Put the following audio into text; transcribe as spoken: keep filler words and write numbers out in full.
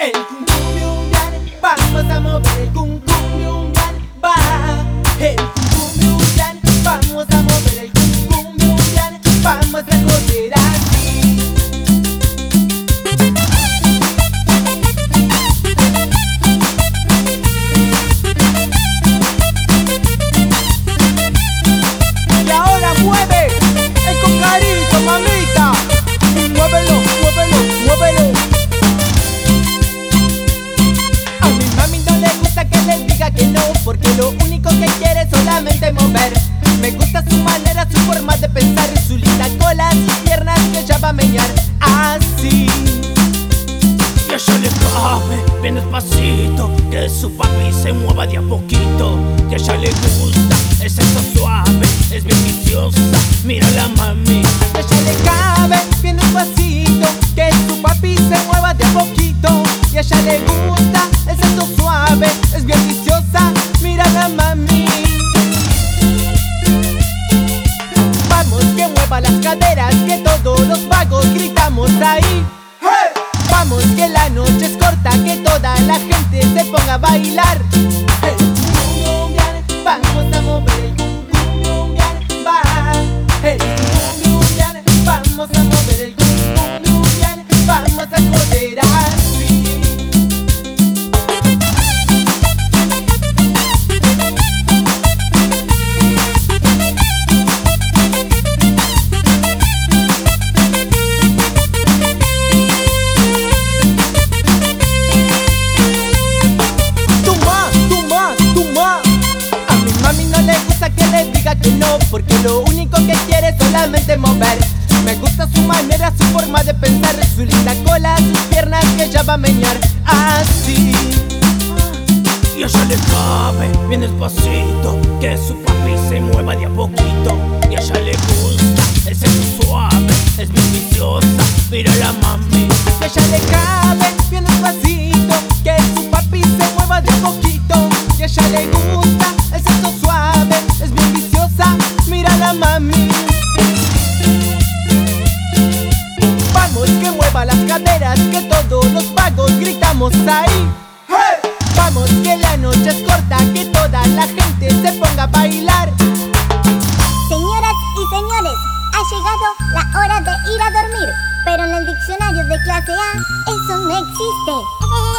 El cum cum yungan, vamos a mover el cum cum yungan, va. El cum cum yungan, vamos a mover el cum cum yungan, vamos a correr así. Y ahora mueve el cocarito, mamita. Muévelo, muévelo, muévelo. A mi mami no le gusta que les diga que no, porque lo único que quiere es solamente mover. Me gusta su manera, su forma de pensar, su linda cola, sus piernas que ella va a menear así. Y a ella le cabe bien despacito, que su papi se mueva de a poquito. Y a ella le gusta el sexo suave, es bien viciosa, mira la mami. A ella le cabe bien despacito, que su papi se mueva de a poquito. Y a ella le gusta el sexo suave, es bien viciosa, mira la mami. Vamos que mueva las caderas, que todos los vagos gritamos ahí. ¡Hey! Vamos que la noche es corta, que toda la gente se ponga a bailar. El cum cum yungan, vamos a mover el cum cum yungan, va. El cum cum yungan, vamos a mover el cum cum yungan, vamos a correr así. Que no, porque lo único que quiere es solamente mover. Me gusta su manera, su forma de pensar, su linda cola, sus piernas que ella va a menear así. Y a ella le cabe bien despacito, que su papi se mueva de a poquito. Y a ella le gusta el sexo suave, es bien viciosa, mira la mami. Y a ella le cabe bien despacito, que su papi se mueva de a poquito. Y a ella le gusta el sexo suave, es bien viciosa, mira la mami. Vamos que mueva las caderas, que todos los vagos gritamos ahí. ¡Hey! Vamos que la noche es corta, que toda la gente se ponga a bailar. Señoras y señores, ha llegado la hora de ir a dormir, pero en el diccionario de clase A eso no existe.